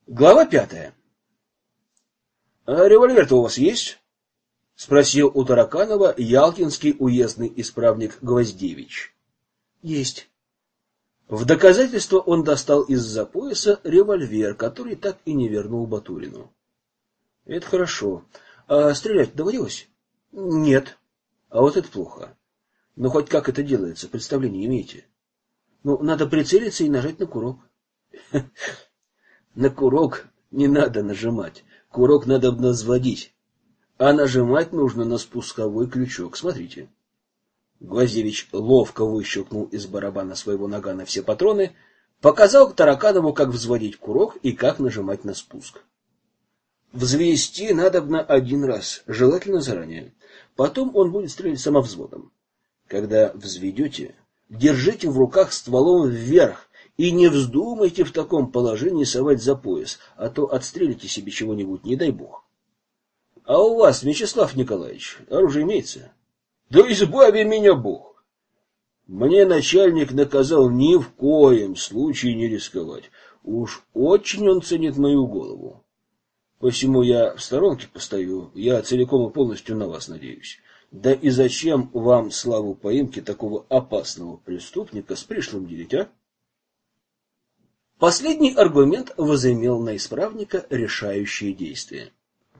Глава 5. Револьвер-то у вас есть? — спросил у Тараканова ялтинский уездный исправник Гвоздевич. — Есть. В доказательство он достал из-за пояса револьвер, который так и не вернул Батурину. — Это хорошо. А стрелять доводилось? — Нет. — А вот это плохо. Ну, хоть как это делается, представление имеете? Ну, надо прицелиться и нажать на курок. На курок не надо нажимать. Курок надо взводить. А нажимать нужно на спусковой крючок. Смотрите. Гвоздевич ловко выщелкнул из барабана своего нагана все патроны, показал Тараканову, как взводить курок и как нажимать на спуск. Взвести надобно один раз, желательно заранее. Потом он будет стрелять самовзводом. Когда взведете, держите в руках стволом вверх и не вздумайте в таком положении совать за пояс, а то отстрелите себе чего-нибудь, не дай бог. А у вас, Мячеслав Николаевич, оружие имеется? Да избави меня Бог! Мне начальник наказал ни в коем случае не рисковать. Уж очень он ценит мою голову. Посему я в сторонке постою, я целиком и полностью на вас надеюсь. Да и зачем вам славу поимки такого опасного преступника с пришлым делить, а? Последний аргумент возымел на исправника решающее действие.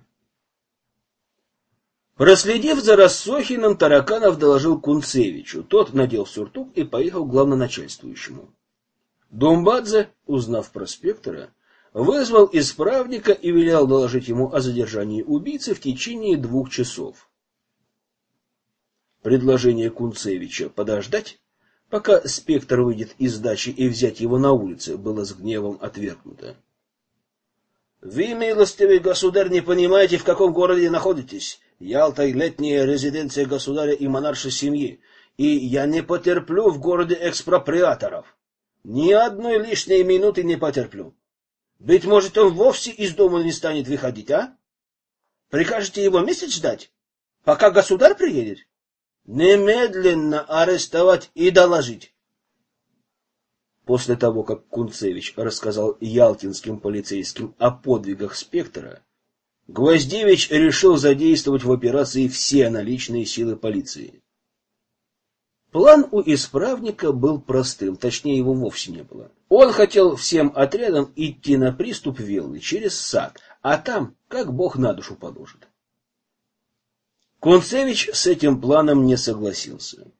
Проследив за Рассохиным, Тараканов доложил Кунцевичу. Тот надел сюртук и поехал к главноначальствующему. Думбадзе, узнав про Спектора, вызвал исправника и велел доложить ему о задержании убийцы в течение 2 часов. Предложение Кунцевича подождать, пока Спектор выйдет из дачи, и взять его на улице, было с гневом отвергнуто. — Вы, милостивый государь, не понимаете, в каком городе находитесь. Ялта — летняя резиденция государя и монаршей семьи, и я не потерплю в городе экспроприаторов. Ни одной лишней минуты не потерплю. Быть может, он вовсе из дома не станет выходить, а? Прикажете его месяц ждать, пока государь приедет? Немедленно арестовать и доложить. После того, как Кунцевич рассказал ялтинским полицейским о подвигах Спектора, Гвоздевич решил задействовать в операции все наличные силы полиции. План у исправника был простым, точнее его вовсе не было. Он хотел всем отрядом идти на приступ виллы через сад, а там как Бог на душу положит. Кунцевич с этим планом не согласился.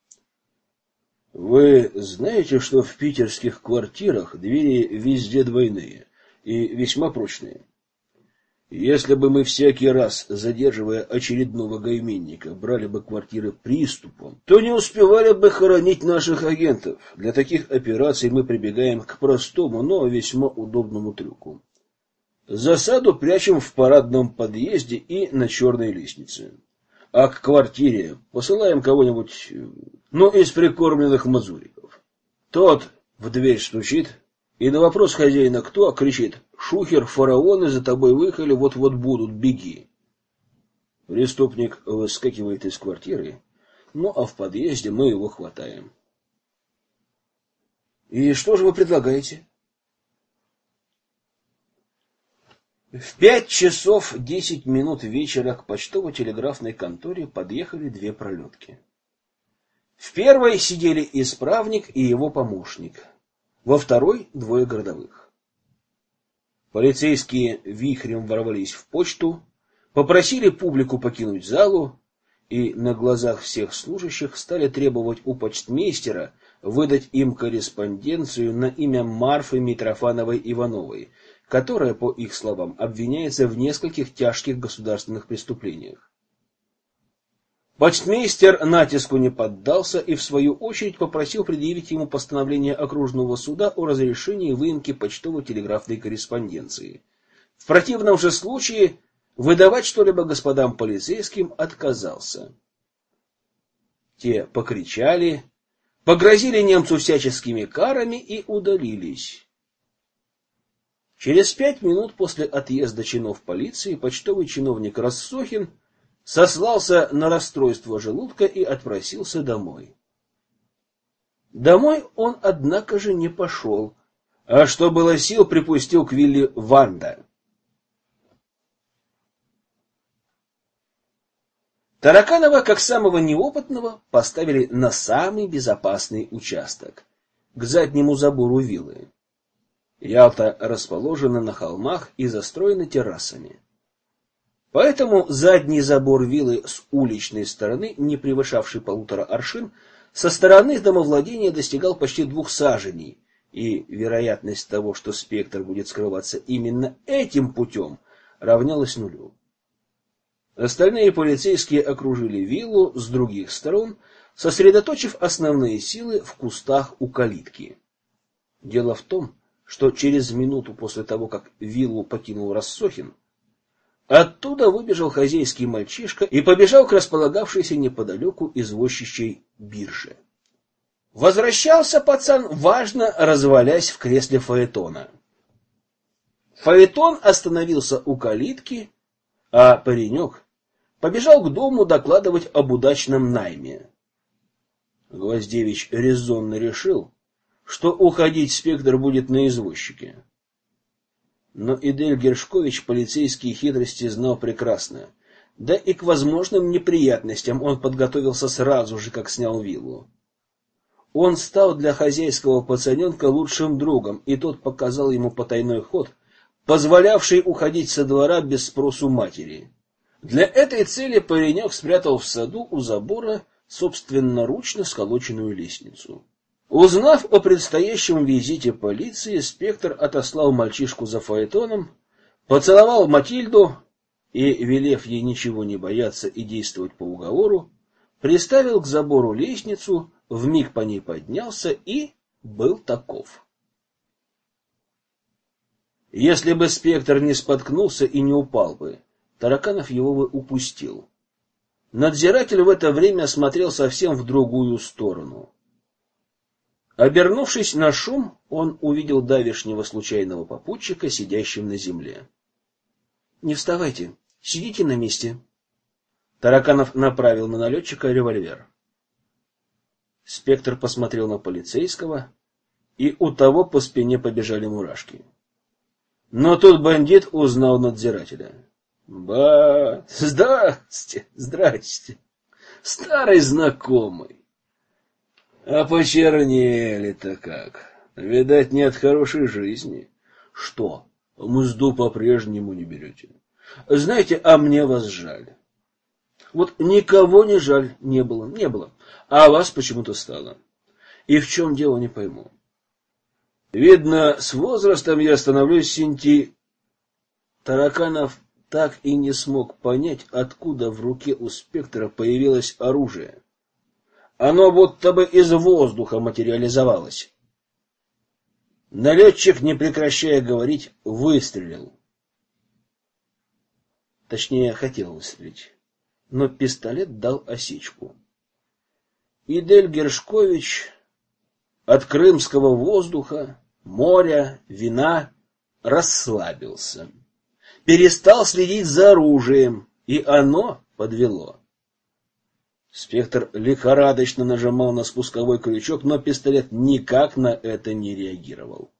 Вы знаете, что в питерских квартирах двери везде двойные и весьма прочные. Если бы мы всякий раз, задерживая очередного гайменника, брали бы квартиры приступом, то не успевали бы хоронить наших агентов. Для таких операций мы прибегаем к простому, но весьма удобному трюку. Засаду прячем в парадном подъезде и на черной лестнице. А к квартире посылаем кого-нибудь, из прикормленных мазуриков. Тот в дверь стучит, и на вопрос хозяина «кто?» кричит: «Шухер, фараоны за тобой выехали, вот-вот будут, беги». Преступник выскакивает из квартиры, а в подъезде мы его хватаем. И что же вы предлагаете? В 5 часов 10 минут вечера к почтово-телеграфной конторе подъехали 2 пролетки. В первой сидели исправник и его помощник, во второй — 2 городовых. Полицейские вихрем ворвались в почту, попросили публику покинуть залу и на глазах всех служащих стали требовать у почтмейстера выдать им корреспонденцию на имя Марфы Митрофановой-Ивановой, которая, по их словам, обвиняется в нескольких тяжких государственных преступлениях. Почтмейстер натиску не поддался и, в свою очередь, попросил предъявить ему постановление окружного суда о разрешении выемки почтово-телеграфной корреспонденции. В противном же случае выдавать что-либо господам полицейским отказался. Те покричали, погрозили немцу всяческими карами и удалились. Через 5 минут после отъезда чинов полиции почтовый чиновник Рассохин сослался на расстройство желудка и отпросился домой. Домой он, однако же, не пошел, А что было сил, припустил к вилле Ванда. Тараканова, как самого неопытного, поставили на самый безопасный участок, к заднему забору виллы. Ялта расположена на холмах и застроена террасами. Поэтому задний забор виллы с уличной стороны, не превышавший 1,5 аршин, со стороны домовладения достигал почти 2 саженей, и вероятность того, что спектр будет скрываться именно этим путем, равнялась нулю. Остальные полицейские окружили виллу с других сторон, сосредоточив основные силы в кустах у калитки. Дело в том, что через минуту после того, как виллу покинул Рассохин, оттуда выбежал хозяйский мальчишка и побежал к располагавшейся неподалеку извозчичьей бирже. Возвращался пацан, важно развалясь в кресле фаэтона. Фаэтон остановился у калитки, а паренек побежал к дому докладывать об удачном найме. Гвоздевич резонно решил, что уходить спектр будет на извозчике. Но Идель Гершкович полицейские хитрости знал прекрасно, да и к возможным неприятностям он подготовился сразу же, как снял виллу. Он стал для хозяйского пацаненка лучшим другом, и тот показал ему потайной ход, позволявший уходить со двора без спросу матери. Для этой цели паренек спрятал в саду у забора собственноручно сколоченную лестницу. Узнав о предстоящем визите полиции, спектр отослал мальчишку за фаэтоном, поцеловал Матильду и, велев ей ничего не бояться и действовать по уговору, приставил к забору лестницу, вмиг по ней поднялся и был таков. Если бы спектр не споткнулся и не упал бы, Тараканов его бы упустил. Надзиратель в это время смотрел совсем в другую сторону. Обернувшись на шум, он увидел давешнего случайного попутчика, сидящим на земле. — Не вставайте, сидите на месте. Тараканов направил на налетчика револьвер. Спектр посмотрел на полицейского, и у того по спине побежали мурашки. Но тут бандит узнал надзирателя. Ба, здрасте, старый знакомый. А почернели-то как. Видать, не от хорошей жизни. Что, мзду по-прежнему не берете? Знаете, а мне вас жаль. Вот никого не жаль не было, а вас почему-то стало. И в чем дело, не пойму. Видно, с возрастом я становлюсь Тараканов так и не смог понять, откуда в руке у спектра появилось оружие. Оно будто бы из воздуха материализовалось. Налетчик, не прекращая говорить, выстрелил. Точнее, хотел выстрелить, но пистолет дал осечку. Идель Гершкович от крымского воздуха, моря, вина расслабился. Перестал следить за оружием, и оно подвело. Спектр лихорадочно нажимал на спусковой крючок, но пистолет никак на это не реагировал.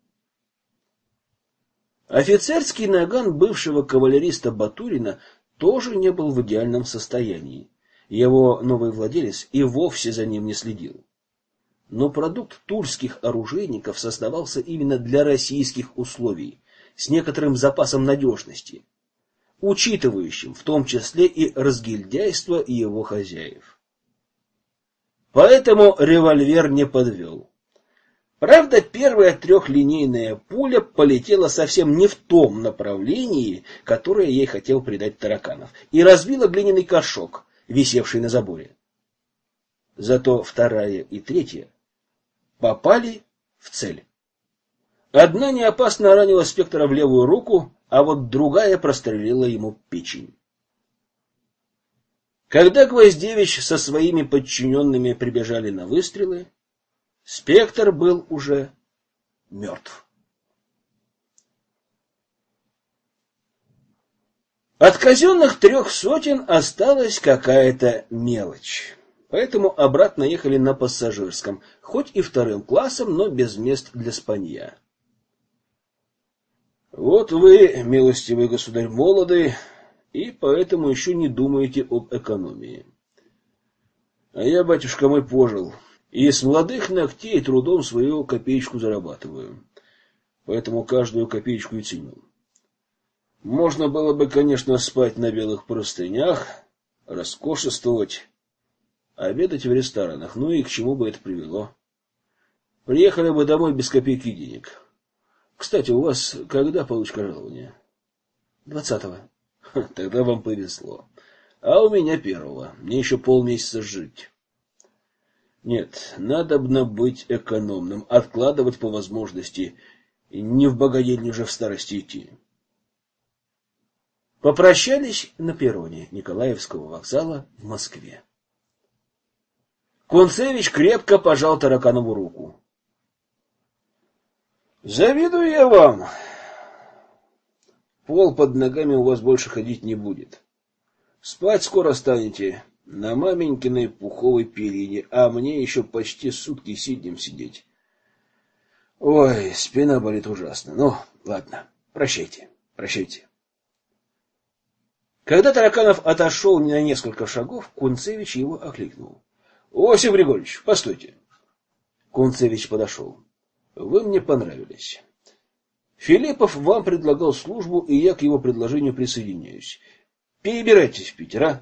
Офицерский наган бывшего кавалериста Батурина тоже не был в идеальном состоянии. Его новый владелец и вовсе за ним не следил. Но продукт тульских оружейников создавался именно для российских условий, с некоторым запасом надежности, учитывающим в том числе и разгильдяйство его хозяев. Поэтому револьвер не подвел. Правда, первая трехлинейная пуля полетела совсем не в том направлении, которое ей хотел придать Тараканов, и разбила глиняный горшок, висевший на заборе. Зато вторая и третья попали в цель. Одна неопасно ранила спектра в левую руку, а вот другая прострелила ему печень. Когда Гвоздевич со своими подчиненными прибежали на выстрелы, спектр был уже мертв. От казенных 300 осталась какая-то мелочь. Поэтому обратно ехали на пассажирском, хоть и вторым классом, но без мест для спанья. Вот вы, милостивый государь, молоды, и поэтому еще не думаете об экономии. А я, батюшка мой, пожил, и с молодых ногтей трудом свою копеечку зарабатываю. Поэтому каждую копеечку и ценю. Можно было бы, конечно, спать на белых простынях, роскошествовать, обедать в ресторанах, ну и к чему бы это привело? Приехали бы домой без копейки денег. Кстати, у вас когда получка жалования? 20-го. Тогда вам повезло. А у меня 1-го. Мне еще полмесяца жить. Нет, надобно быть экономным, откладывать по возможности, и не в богадельню же в старости идти. Попрощались на перроне Николаевского вокзала в Москве. Кунцевич крепко пожал Тараканову руку. Завидую я вам. Пол под ногами у вас больше ходить не будет. Спать скоро станете на маменькиной пуховой перине, а мне еще почти сутки сиднем сидеть. Ой, спина болит ужасно. Ну, ладно, прощайте, прощайте. Когда Тараканов отошел на несколько шагов, Кунцевич его окликнул. — Осип Григорьевич, постойте. Кунцевич подошел. — Вы мне понравились. Филиппов вам предлагал службу, и я к его предложению присоединяюсь. Перебирайтесь в Питер, а?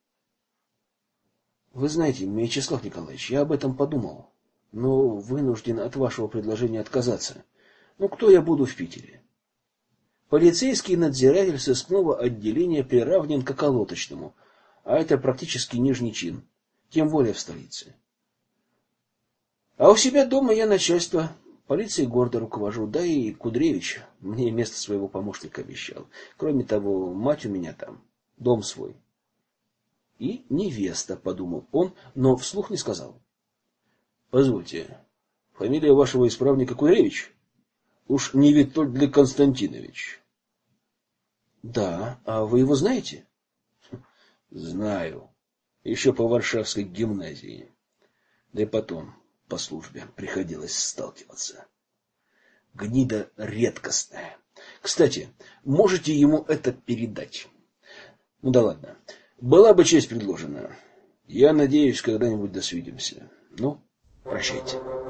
— Вы знаете, Мячеслав Николаевич, я об этом подумал, но вынужден от вашего предложения отказаться. Ну, кто я буду в Питере? Полицейский надзиратель сыскного отделения приравнен к околоточному, а это практически нижний чин, тем более в столице. А у себя дома я начальство полиции города руковожу, да и Кудревич мне место своего помощника обещал. Кроме того, мать у меня там, дом свой. И невеста, подумал он, но вслух не сказал. Позвольте, фамилия вашего исправника Кудревич? Уж не Витольд Константинович? Да, а вы его знаете? Знаю. Еще по Варшавской гимназии. Да и потом по службе приходилось сталкиваться. Гнида редкостная. Кстати, можете ему это передать? Ну да ладно. Была бы честь предложена. Я надеюсь, когда-нибудь досвидимся. Ну, прощайте.